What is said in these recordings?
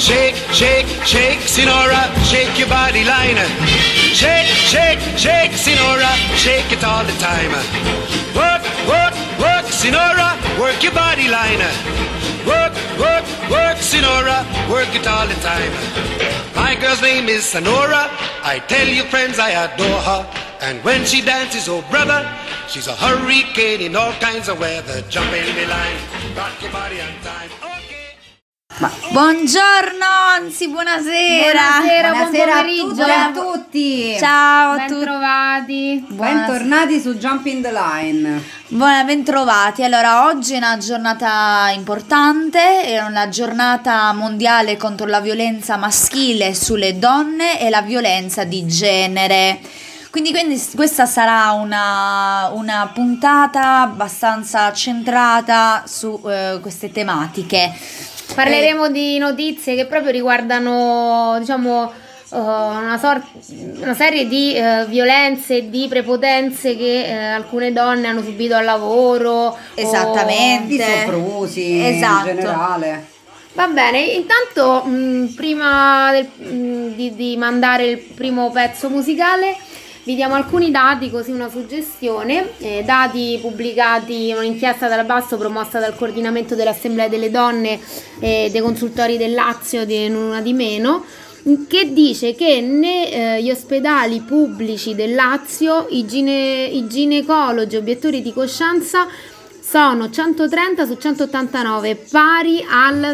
Shake, shake, shake, Sinora, shake your body line. Shake, shake, shake, Sinora, shake it all the time. Work, work, work, Sinora, work your body line. Work, work, work, Sinora, work it all the time. My girl's name is Sonora. I tell you friends I adore her. And when she dances, oh brother, she's a hurricane in all kinds of weather. Jump in the line, rock your body on time. Buongiorno, anzi buonasera. Buonasera buon pomeriggio a tutti. Ciao a tutti. Bentrovati. Bentornati su Jumping the Line. Bentrovati. Allora, oggi è una giornata importante, è una giornata mondiale contro la violenza maschile sulle donne e la violenza di genere. Quindi questa sarà una puntata abbastanza centrata su queste tematiche. Parleremo di notizie che proprio riguardano, diciamo, una serie di violenze e di prepotenze che alcune donne hanno subito al lavoro. Esattamente. Di soprusi, esatto. In generale. Va bene, intanto prima di mandare il primo pezzo musicale vi diamo alcuni dati, così una suggestione, dati pubblicati in un'inchiesta dal Basso promossa dal coordinamento dell'Assemblea delle Donne e dei consultori del Lazio, di Nulla di Meno, che dice che negli ospedali pubblici del Lazio i ginecologi obiettori di coscienza sono 130 su 189, pari al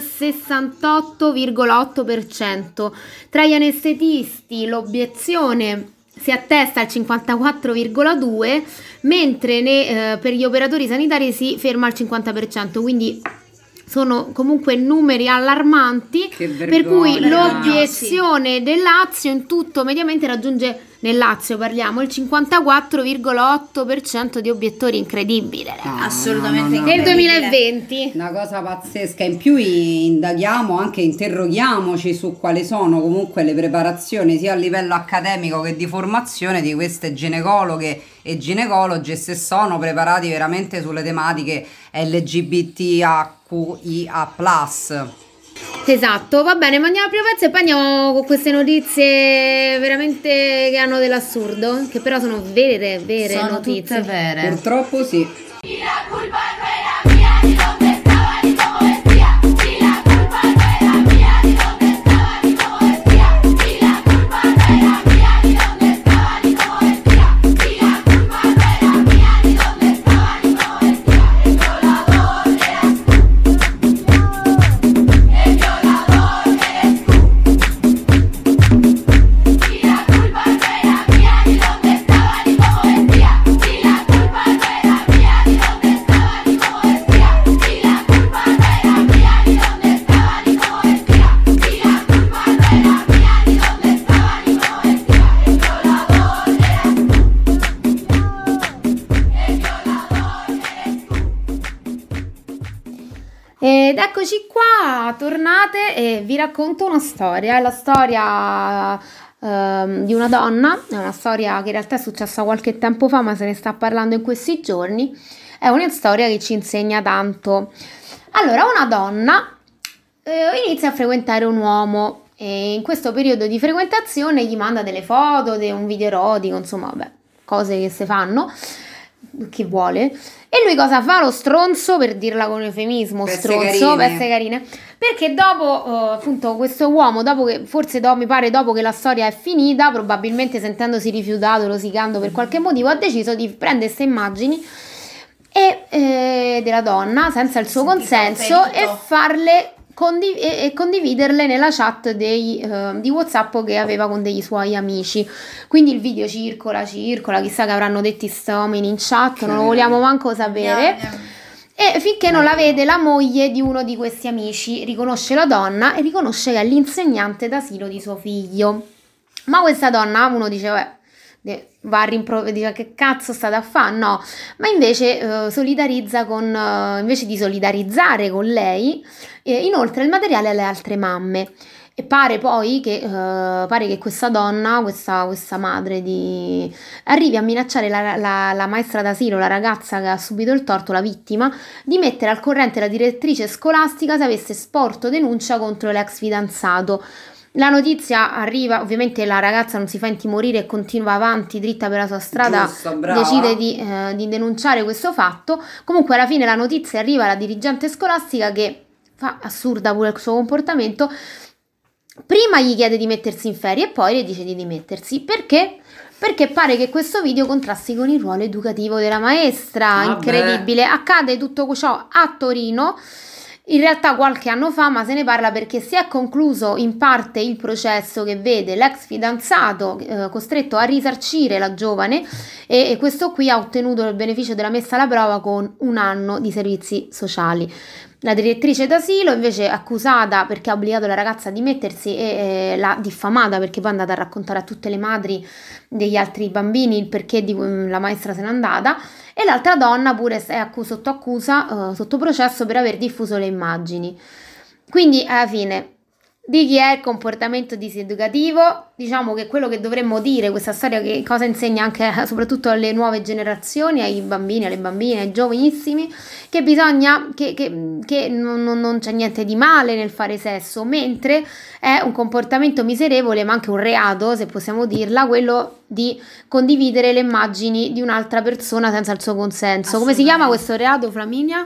68,8%. Tra gli anestetisti l'obiezione si attesta al 54,2%, mentre per gli operatori sanitari si ferma al 50%, quindi sono comunque numeri allarmanti, per cui l'obiezione del Lazio in tutto mediamente raggiunge, nel Lazio parliamo, il 54,8% di obiettori. Incredibile, assolutamente nel 2020. Una cosa pazzesca. In più indaghiamo, anche interroghiamoci su quali sono comunque le preparazioni sia a livello accademico che di formazione di queste ginecologhe e ginecologi, e se sono preparati veramente sulle tematiche LGBTQIA+. Esatto, va bene, mandiamo il primo pezzo e poi andiamo con queste notizie veramente che hanno dell'assurdo, che però sono vere sono notizie. tutte vere. Purtroppo sì. La culpa no era mía, ni dónde estaba, ni cómo vestía. Si la culpa no era mía, ni dónde estaba, ni cómo vestía. Si la culpa no era mía, ni dónde estaba, ni cómo vestía. Si la culpa no era mía, ni dónde estaba, ni cómo vestía. El violador eres tú. Si la culpa no era mía, ni dónde estaba, ni cómo vestía. Si la culpa no era mía, ni dónde estaba, ni cómo vestía. Si la culpa no era mía, ni dónde estaba, ni cómo vestía. Si la culpa no era mía, ni dónde estaba, ni cómo vestía. El violador eres tú. El violador eres tú. Ed eccoci qua, tornate, e vi racconto una storia. È la storia di una donna, è una storia che in realtà è successa qualche tempo fa, ma se ne sta parlando in questi giorni. È una storia che ci insegna tanto. Allora, una donna inizia a frequentare un uomo e in questo periodo di frequentazione gli manda delle foto, un video erotico, insomma, vabbè, cose che si fanno, che vuole. E lui cosa fa? Lo stronzo, per dirla con eufemismo, Pezze carine, perché dopo appunto questo uomo, dopo che forse mi pare dopo che la storia è finita, probabilmente sentendosi rifiutato, rosicando per qualche motivo, ha deciso di prendere queste immagini della donna senza il suo consenso e farle condividerle nella chat di WhatsApp che aveva con degli suoi amici. Quindi il video circola, chissà che avranno detto sti uomini in chat, non lo vogliamo manco sapere. E finché non la vede la moglie di uno di questi amici, riconosce la donna e riconosce che è l'insegnante d'asilo di suo figlio. Ma questa donna, uno dice, va a dice che cazzo state a fare? No, ma invece solidarizza invece di solidarizzare con lei, inoltre il materiale alle altre mamme. E pare poi pare che questa donna, questa madre arrivi a minacciare la maestra d'asilo, la ragazza che ha subito il torto, la vittima, di mettere al corrente la direttrice scolastica se avesse sporto denuncia contro l'ex fidanzato. La notizia arriva, ovviamente la ragazza non si fa intimorire e continua avanti dritta per la sua strada, Giusto, brava. decide di denunciare questo fatto. Comunque alla fine la notizia arriva alla dirigente scolastica che fa assurda pure il suo comportamento. Prima gli chiede di mettersi in ferie e poi le dice di dimettersi. Perché? Perché pare che questo video contrasti con il ruolo educativo della maestra. Vabbè. Incredibile. Accade tutto ciò a Torino. In realtà qualche anno fa, ma se ne parla perché si è concluso in parte il processo che vede l'ex fidanzato costretto a risarcire la giovane e questo qui ha ottenuto il beneficio della messa alla prova con 1 anno di servizi sociali. La direttrice d'asilo invece è accusata perché ha obbligato la ragazza a dimettersi e l'ha diffamata perché poi è andata a raccontare a tutte le madri degli altri bambini il perché la maestra se n'è andata, e l'altra donna pure è sotto accusa, sotto processo per aver diffuso le immagini. Quindi alla fine di chi è il comportamento diseducativo? Diciamo che quello che dovremmo dire, questa storia che cosa insegna anche soprattutto alle nuove generazioni, ai bambini, alle bambine, ai giovanissimi, che bisogna che non c'è niente di male nel fare sesso, mentre è un comportamento miserevole, ma anche un reato, se possiamo dirla, quello di condividere le immagini di un'altra persona senza il suo consenso. Come si chiama questo reato, Flaminia?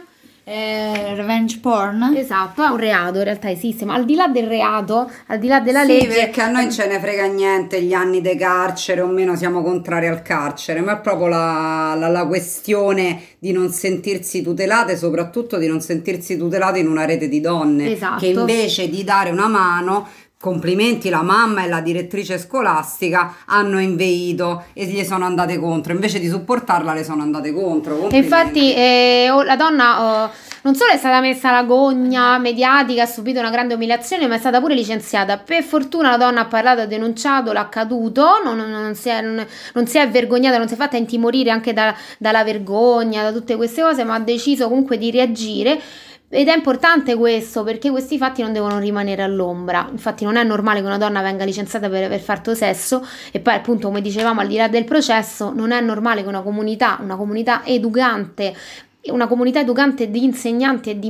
Revenge porn. Esatto, è un reato, in realtà esiste, ma al di là del reato, al di là della Sì, legge, perché a noi non ce ne frega niente gli anni di carcere, o meno siamo contrari al carcere, ma è proprio la questione di non sentirsi tutelate, soprattutto di non sentirsi tutelate in una rete di donne, Esatto. che invece di dare una mano, complimenti, la mamma e la direttrice scolastica hanno inveito e gli sono andate contro, invece di supportarla le sono andate contro. E Complimenti. infatti la donna non solo è stata messa alla gogna mediatica, ha subito una grande umiliazione, ma è stata pure licenziata. Per fortuna la donna ha parlato, ha denunciato l'accaduto, non si è vergognata, non si è fatta intimorire anche dalla vergogna, da tutte queste cose, ma ha deciso comunque di reagire. Ed è importante questo, perché questi fatti non devono rimanere all'ombra. Infatti non è normale che una donna venga licenziata per aver fatto sesso, e poi appunto, come dicevamo, al di là del processo, non è normale che una comunità educante, una comunità educante di insegnanti e di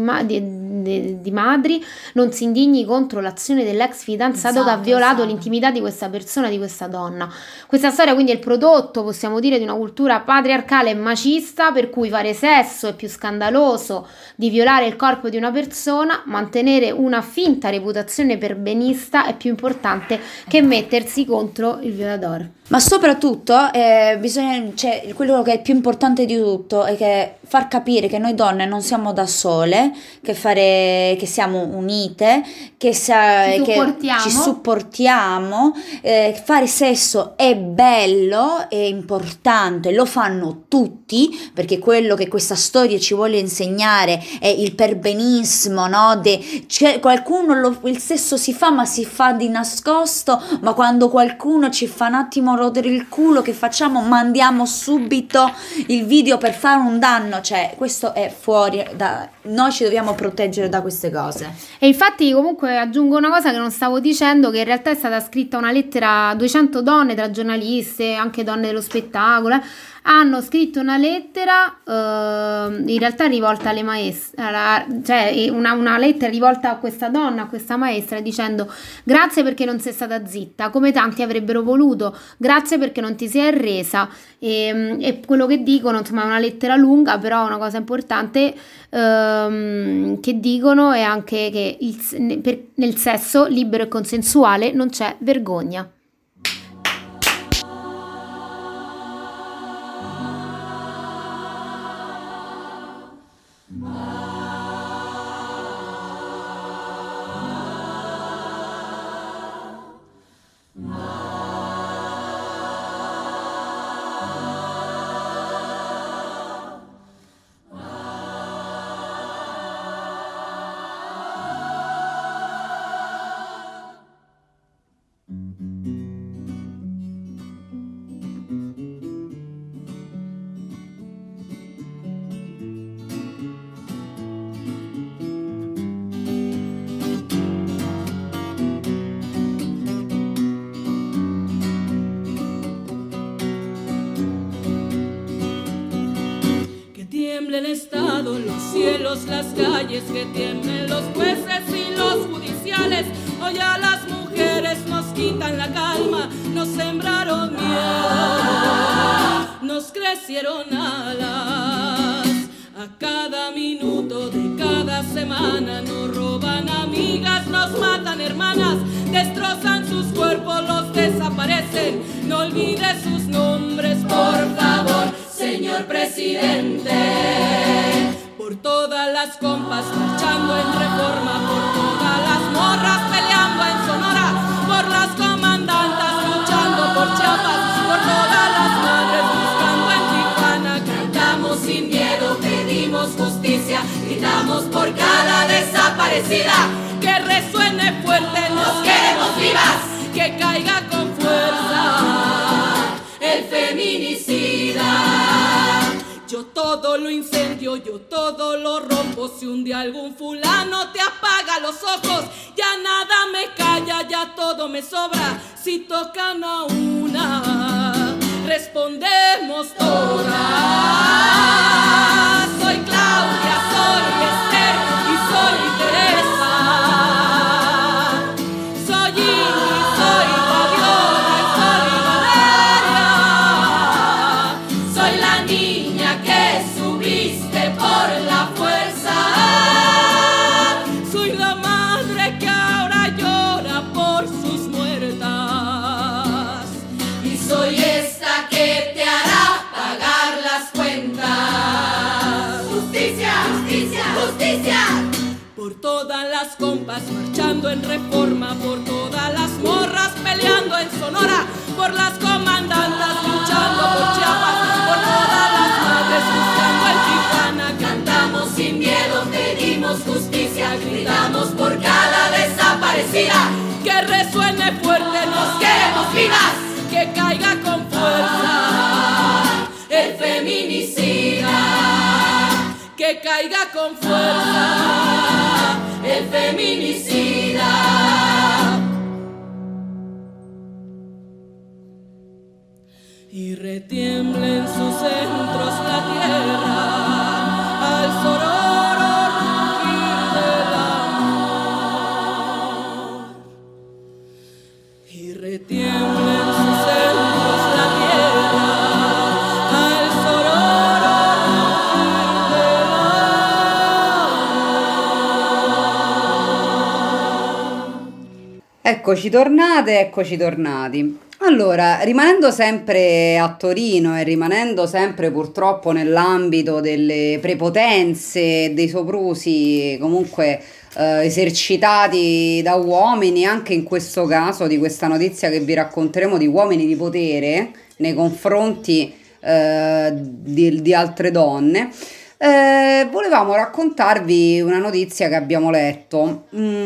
madri non si indigni contro l'azione dell'ex fidanzato che ha violato l'intimità di questa persona, di questa donna. Questa storia quindi è il prodotto, possiamo dire, di una cultura patriarcale e macista, per cui fare sesso è più scandaloso di violare il corpo di una persona, mantenere una finta reputazione perbenista è più importante che mettersi contro il violatore. Ma soprattutto quello che è più importante di tutto è che far capire che noi donne non siamo da sole, che siamo unite, che ci supportiamo, fare sesso è bello, è importante, lo fanno tutti, perché quello che questa storia ci vuole insegnare è il perbenismo, no? Qualcuno il sesso si fa, ma si fa di nascosto, ma quando qualcuno ci fa un attimo rodere il culo, che facciamo? Mandiamo subito il video per fare un danno, cioè questo è fuori noi ci dobbiamo proteggere da queste cose. E infatti comunque aggiungo una cosa che non stavo dicendo, che in realtà è stata scritta una lettera a 200 donne, tra giornaliste, anche donne dello spettacolo, hanno scritto una lettera in realtà rivolta alle maestre, cioè una lettera rivolta a questa donna, a questa maestra, dicendo: grazie perché non sei stata zitta come tanti avrebbero voluto, grazie perché non ti sei arresa, e quello che dicono, insomma, è una lettera lunga, però una cosa importante che dicono è anche che nel sesso libero e consensuale non c'è vergogna. los cielos, las calles que tienen los jueces y los judiciales. Hoy a las mujeres nos quitan la calma, nos sembraron miedo, nos crecieron alas. A cada minuto de cada semana nos roban amigas, nos matan hermanas, destrozan sus cuerpos, los desaparecen. No olvide sus nombres, por favor, señor presidente. Por todas las compas marchando en Reforma, por todas las morras peleando en Sonora, por las comandantas luchando por Chiapas, por todas las madres buscando en Tijuana. Cantamos sin miedo, pedimos justicia, gritamos por cada desaparecida. Que resuene fuerte, nos queremos vivas, que caiga con fuerza el feminicida. Yo todo lo incendio, yo todo lo rompo. Si un día algún fulano te apaga los ojos, ya nada me calla, ya todo me sobra. Si tocan a una, respondemos todas. Soy Claudia, soy Esther y soy Teresa. Soy Ingrid, soy Fabiola y soy Valeria. Soy la niña que subiste por la fuerza. Soy la madre que ahora llora por sus muertas. Y soy esta que te hará pagar las cuentas. Justicia, justicia, justicia. Por todas las compas marchando en Reforma, por todas las morras peleando en Sonora, por las comandantas luchando por Chiapas, por todas las madres buscando en Tijuana. Cantamos sin miedo, pedimos justicia, gritamos por cada desaparecida. Que resuene fuerte, nos queremos vivas, que caiga con fuerza el feminicida. Que caiga con fuerza el feminicida. Y retiembla en sus centros la tierra al sororo rugir del amor. Y retiembla en sus centros la tierra al sororo rugir del amor. Eccoci tornate, eccoci tornati. Allora, rimanendo sempre a Torino e rimanendo sempre purtroppo nell'ambito delle prepotenze e dei soprusi comunque esercitati da uomini, anche in questo caso di questa notizia che vi racconteremo di uomini di potere nei confronti di altre donne, volevamo raccontarvi una notizia che abbiamo letto.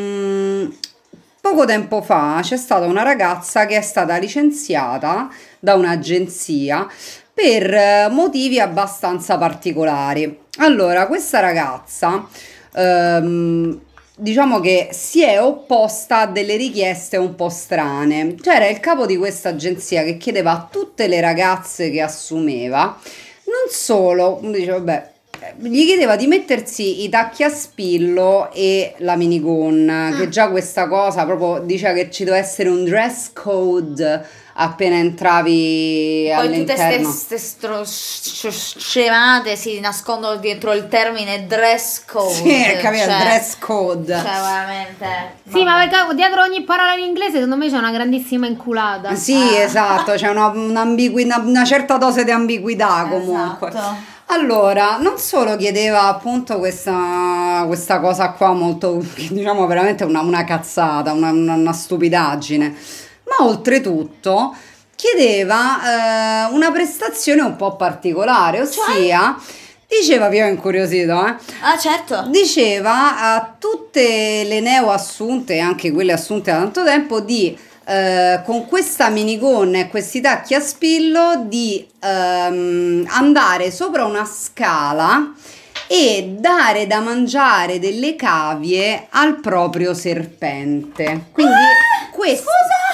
Poco tempo fa c'è stata una ragazza che è stata licenziata da un'agenzia per motivi abbastanza particolari. Allora, questa ragazza diciamo che si è opposta a delle richieste un po' strane. C'era il capo di questa agenzia che chiedeva a tutte le ragazze che assumeva, non solo, dice vabbè, gli chiedeva di mettersi i tacchi a spillo e la minigonna, che già questa cosa proprio diceva che ci doveva essere un dress code appena entravi Poi all'interno. tutte ste scemate si nascondono dietro il termine dress code. Sì, capito, cioè, dress code. Cioè, veramente. Sì, ma perché dietro ogni parola in inglese secondo me c'è una grandissima inculata. Sì, esatto, c'è una certa dose di ambiguità comunque. Esatto. Allora, non solo chiedeva appunto questa cosa qua molto, diciamo veramente una cazzata, una stupidaggine, ma oltretutto chiedeva una prestazione un po' particolare, ossia, diceva, vi ho incuriosito, Ah, certo. diceva a tutte le neoassunte, anche quelle assunte da tanto tempo, di con questa minigonna e questi tacchi a spillo di andare sopra una scala e dare da mangiare delle cavie al proprio serpente. Quindi questo,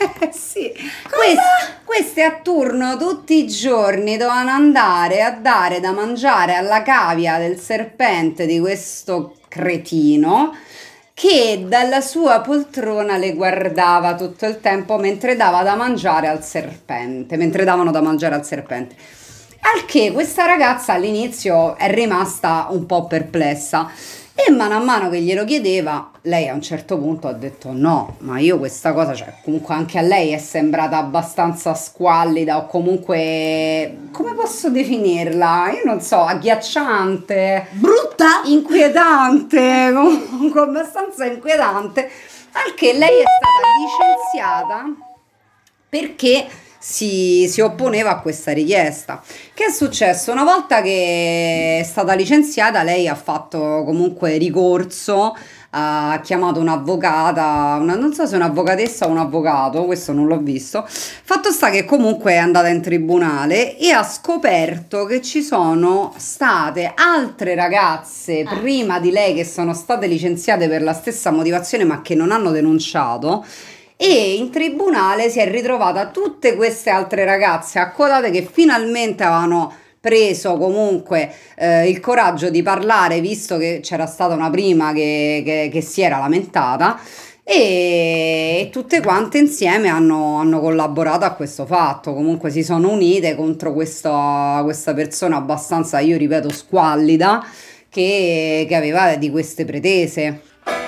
Sì, queste a turno tutti i giorni dovevano andare a dare da mangiare alla cavia del serpente di questo cretino che dalla sua poltrona le guardava tutto il tempo mentre dava da mangiare al serpente, mentre davano da mangiare al serpente. Al che questa ragazza all'inizio è rimasta un po' perplessa e a mano che glielo chiedeva, lei a un certo punto ha detto no, ma io questa cosa, cioè comunque anche a lei è sembrata abbastanza squallida o comunque, come posso definirla? Io non so, agghiacciante, Brutta? inquietante, comunque abbastanza inquietante, al che lei è stata licenziata perché si opponeva a questa richiesta. Che è successo? Una volta che è stata licenziata, lei ha fatto comunque ricorso, ha chiamato un'avvocata, non so se un'avvocatessa o un avvocato, questo non l'ho visto. Fatto sta che comunque è andata in tribunale e ha scoperto che ci sono state altre ragazze prima di lei che sono state licenziate per la stessa motivazione ma che non hanno denunciato. E in tribunale si è ritrovata tutte queste altre ragazze accodate che finalmente avevano preso comunque il coraggio di parlare, visto che c'era stata una prima che si era lamentata, e tutte quante insieme hanno collaborato a questo fatto. Comunque si sono unite contro questa persona abbastanza, io ripeto, squallida che aveva di queste pretese.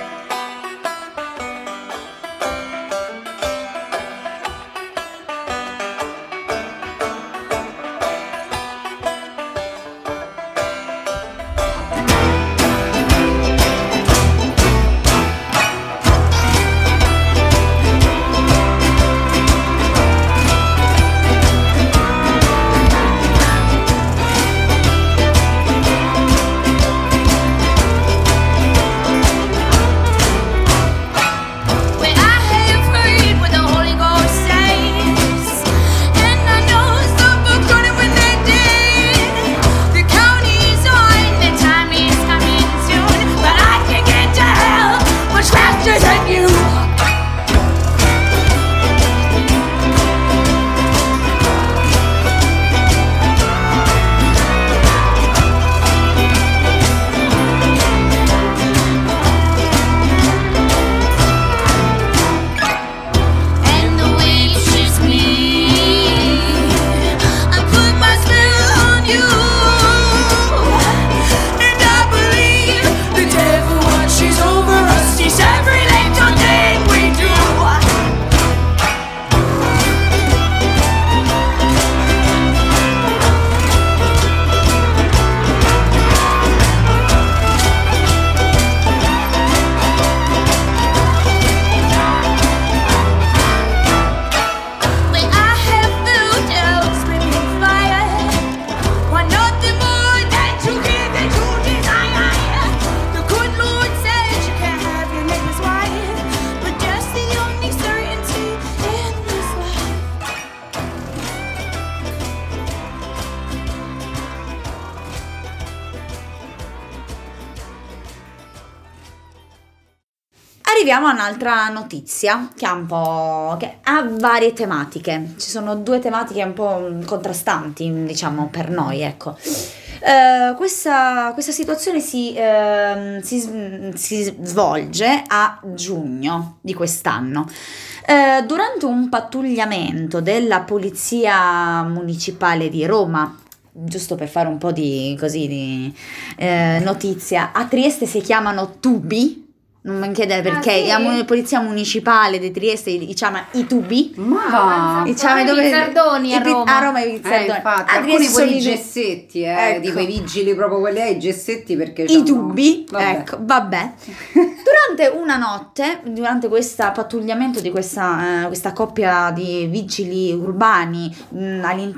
Arriviamo a un'altra notizia che ha varie tematiche. Ci sono due tematiche un po' contrastanti, diciamo, per noi, ecco. Questa situazione si svolge a giugno di quest'anno. Durante un pattugliamento della Polizia Municipale di Roma, giusto per fare un po' di notizia, a Trieste si chiamano tubi. Non mi chiedere perché sì? la polizia municipale di Trieste li chiama i tubi. Ma Diciamo i pizzardoni a Roma. A Roma i pizzardoni. infatti, A alcuni Trieste sono quei i gessetti, Ecco. tipo i vigili, proprio quelli ai gessetti perché i c'hanno- tubi, Vabbè. ecco, vabbè. Durante una notte, durante questo pattugliamento di questa coppia di vigili urbani nel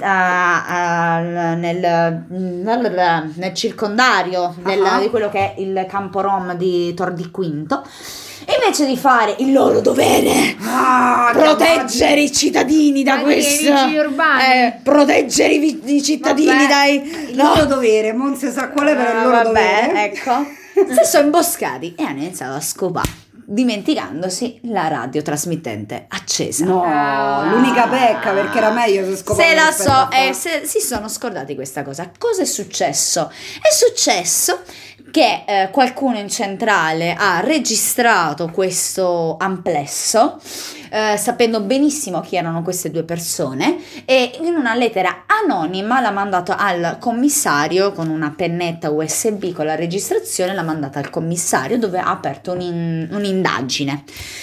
circondario di quello che è il campo rom di Tor di Quinto, invece di fare il loro dovere, proteggere i cittadini da Anche i questo, vigili urbani. proteggere i cittadini Vabbè, dai... Il loro dovere, non si sa quale, però il loro vabbè, dovere. ecco. Si sono imboscati e hanno iniziato a scopare dimenticandosi la radiotrasmittente accesa. No, l'unica pecca, perché era meglio se scopava. Se la rispetto so, a fa- si sono scordati questa cosa. Cosa è successo? È successo che qualcuno in centrale ha registrato questo amplesso, sapendo benissimo chi erano queste due persone, e in una lettera anonima l'ha mandato al commissario con una pennetta USB con la registrazione, l'ha mandata al commissario, dove ha aperto un'indagine.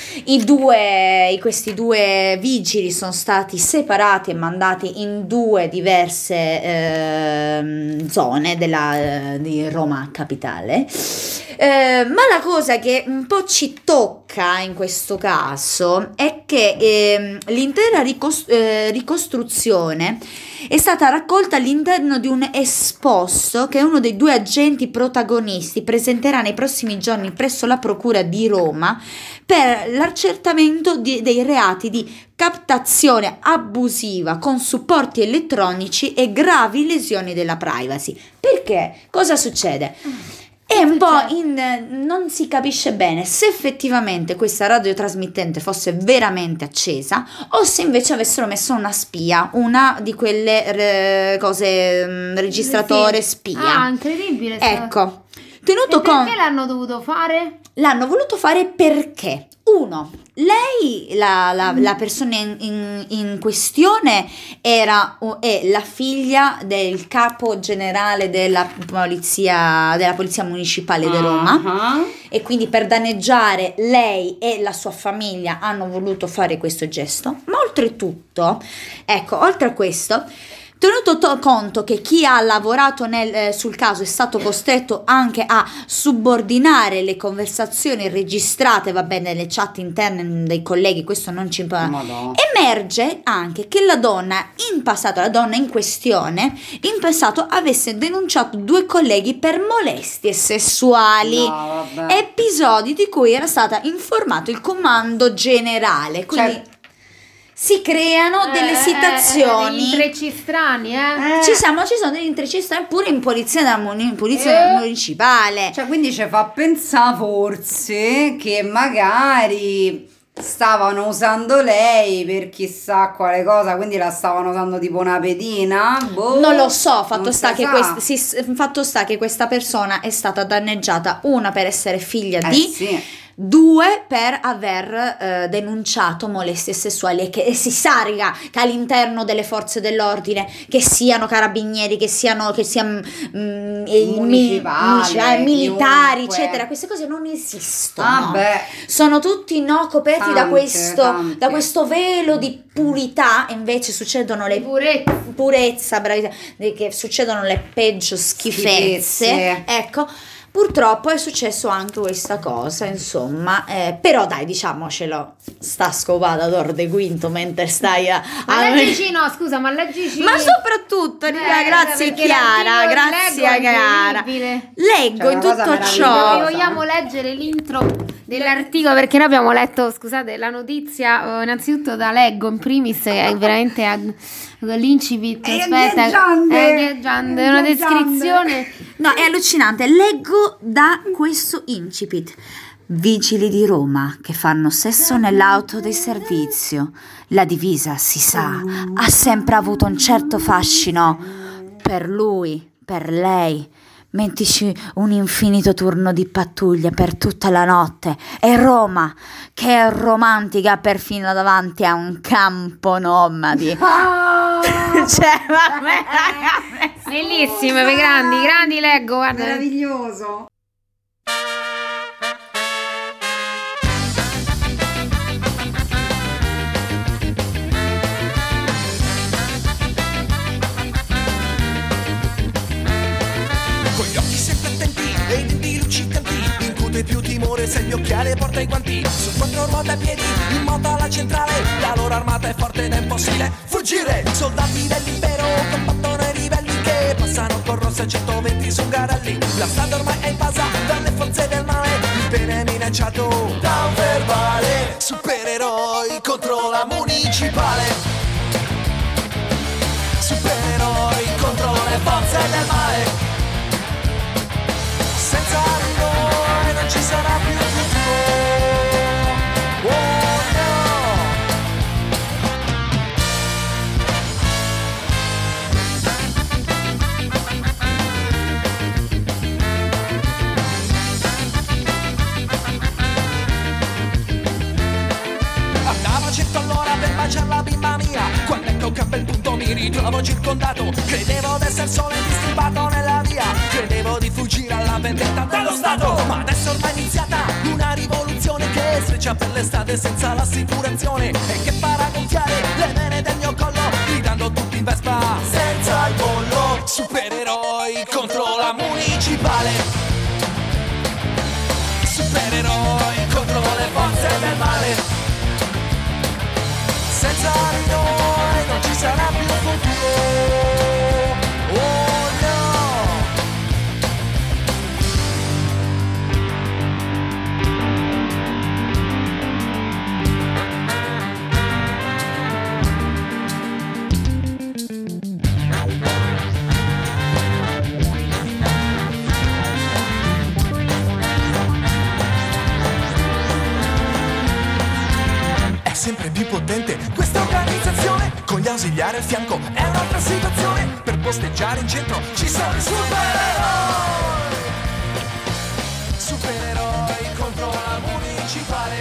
Questi due vigili sono stati separati e mandati in due diverse zone di Roma capitale. Ma la cosa che un po' ci tocca in questo caso è che l'intera ricostruzione è stata raccolta all'interno di un esposto che uno dei due agenti protagonisti presenterà nei prossimi giorni presso la Procura di Roma per l'accertamento dei reati di captazione abusiva con supporti elettronici e gravi lesioni della privacy. Perché? Cosa succede? È un po' non si capisce bene se effettivamente questa radiotrasmittente fosse veramente accesa o se invece avessero messo una spia, una di quelle cose registratore spia. Ah, incredibile. Ecco, Perché l'hanno dovuto fare? L'hanno voluto fare perché, uno, lei, la persona in questione è la figlia del capo generale della polizia municipale di Roma, e quindi per danneggiare lei e la sua famiglia hanno voluto fare questo gesto. Ma oltretutto, ecco, oltre a questo, tenuto conto che chi ha lavorato sul caso è stato costretto anche a subordinare le conversazioni registrate, va bene, nelle chat interne dei colleghi, questo non ci importa, emerge anche che la donna in questione in passato avesse denunciato due colleghi per molestie sessuali, episodi di cui era stata informato il comando generale, quindi si creano delle situazioni, degli intrecci strani, ci sono degli intrecci strani pure in polizia municipale. Cioè, quindi ci fa pensare forse che magari stavano usando lei per chissà quale cosa, quindi la stavano usando tipo una pedina. Non lo so, fatto sta che questa persona è stata danneggiata, una per essere figlia di, due per aver denunciato molestie sessuali, e si sa, raga, che all'interno delle forze dell'ordine, che siano carabinieri, che siano municipali, militari, eccetera, queste cose non esistono. Sono tutti coperti da questo velo di purità, e invece succedono le purezza, bravissima, che succedono le peggio schifezze. Ecco, purtroppo è successo anche questa cosa, insomma, però dai, diciamocelo, sta scopata d'or de quinto mentre stai ma leggici, ma soprattutto, grazie Chiara, leggo in tutto ciò. Vogliamo leggere l'intro dell'articolo, perché noi abbiamo letto, scusate, la notizia innanzitutto da Leggo in primis, è veramente l'incipit, aspetta, è una descrizione, no, è allucinante. Leggo da questo incipit: vigili di Roma che fanno sesso nell'auto di servizio. La divisa, si sa, ha sempre avuto un certo fascino per lui, per lei. Mentici un infinito turno di pattuglia per tutta la notte, e Roma, che è romantica perfino davanti a un campo nomadi. Cioè, vabbè, bellissime, grandi Leggo, guarda. Meraviglioso. Più timore se il mio occhiale porta i guanti, su quattro ruote a piedi, in moto alla centrale, la loro armata è forte ed è impossibile fuggire. Soldati dell'impero combattono i ribelli che passano con rosse 120 su garelli. La strada ormai è invasa dalle forze del male, il bene è minacciato da un verbale. Supereroi contro la municipale, supereroi contro le forze del male. Senza noi non ci sarà più futuro. baciare la bimba mia. Quando ecco che a quel punto mi ritrovo circondato, credevo d'essere solo e disturbato nella via, credevo di fuggire alla vendetta dello Stato. Ma adesso ormai è iniziata una rivoluzione che sfreccia per l'estate senza l'assicurazione e che farà gonfiare le vene del mio collo, gridando tutti in Vespa senza il bollo. Supereroi contro la municipale, supereroi contro le forze del male. Senza di noi non ci sarà più futuro. Oh no. È sempre più potente questa organizzazione, con gli ausiliari al fianco è un'altra situazione. Per posteggiare in centro ci sono i supereroi, supereroi contro la municipale,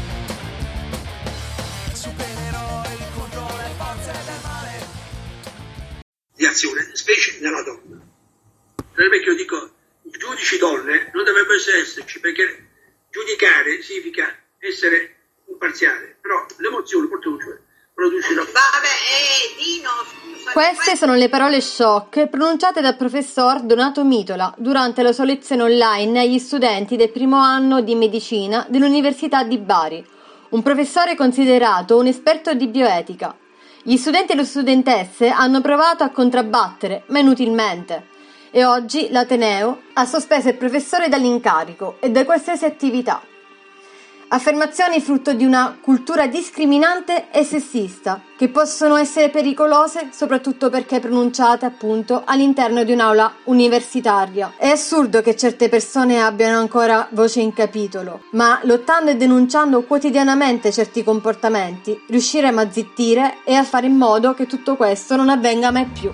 supereroi contro le forze del male. Di azione, specie nella donna. Per esempio io dico, i giudici donne non dovrebbero esserci, perché giudicare significa essere imparziale, però l'emozione produce la... Dino, scusa. Queste sono le parole shock pronunciate dal professor Donato Mitola durante la sua lezione online agli studenti del primo anno di medicina dell'Università di Bari, un professore considerato un esperto di bioetica. Gli studenti e le studentesse hanno provato a contrabbattere, ma inutilmente, e oggi l'Ateneo ha sospeso il professore dall'incarico e da qualsiasi attività. Affermazioni frutto di una cultura discriminante e sessista, che possono essere pericolose soprattutto perché pronunciate appunto all'interno di un'aula universitaria. È assurdo che certe persone abbiano ancora voce in capitolo, ma lottando e denunciando quotidianamente certi comportamenti, riusciremo a zittire e a fare in modo che tutto questo non avvenga mai più.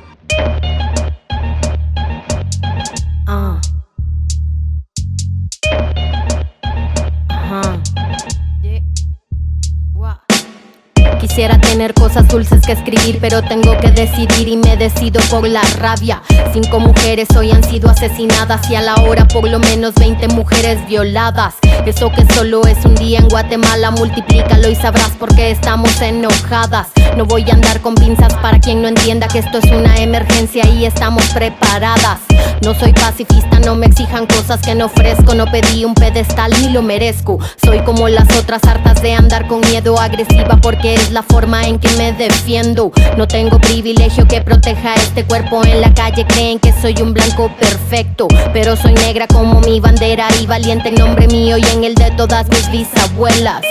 Quisiera tener cosas dulces que escribir, pero tengo que decidir y me decido por la rabia. 5 mujeres hoy han sido asesinadas y a la hora por lo menos 20 mujeres violadas. Eso que solo es un día en Guatemala, multiplícalo y sabrás por qué estamos enojadas. No voy a andar con pinzas para quien no entienda que esto es una emergencia y estamos preparadas. No soy pacifista, no me exijan cosas que no ofrezco. No pedí un pedestal ni lo merezco. Soy como las otras, hartas de andar con miedo, agresiva porque es la forma en que me defiendo. No tengo privilegio que proteja este cuerpo. En la calle creen que soy un blanco perfecto, pero soy negra como mi bandera y valiente en nombre mío y en el de todas mis bisabuelas.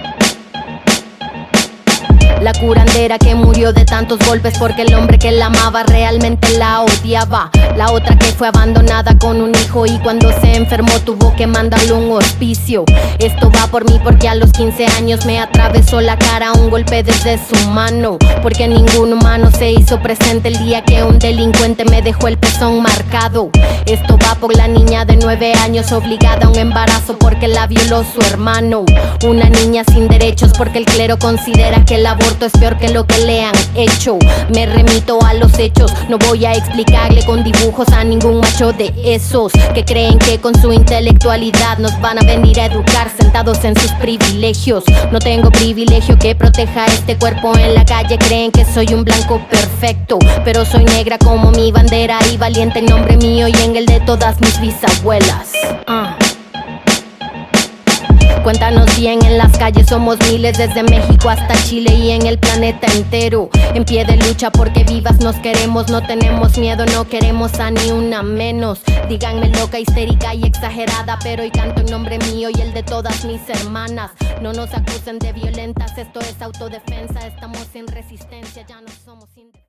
La curandera que murió de tantos golpes porque el hombre que la amaba realmente la odiaba. La otra que fue abandonada con un hijo y cuando se enfermó tuvo que mandarle un hospicio. Esto va por mí porque a los 15 años me atravesó la cara un golpe desde su mano, porque ningún humano se hizo presente el día que un delincuente me dejó el pezón marcado. Esto va por la niña de 9 años obligada a un embarazo porque la violó su hermano. Una niña sin derechos porque el clero considera que el aborto es peor que lo que le han hecho. Me remito a los hechos, no voy a explicarle con dibujos a ningún macho de esos que creen que con su intelectualidad nos van a venir a educar sentados en sus privilegios. No tengo privilegio que proteja este cuerpo. En la calle creen que soy un blanco perfecto, pero soy negra como mi bandera y valiente en nombre mío y en el de todas mis bisabuelas. Cuéntanos bien, en las calles somos miles, desde México hasta Chile y en el planeta entero. En pie de lucha porque vivas nos queremos, no tenemos miedo, no queremos a ni una menos. Díganme loca, histérica y exagerada, pero hoy canto en nombre mío y el de todas mis hermanas. No nos acusen de violentas, esto es autodefensa, estamos sin resistencia, ya no somos indefensas.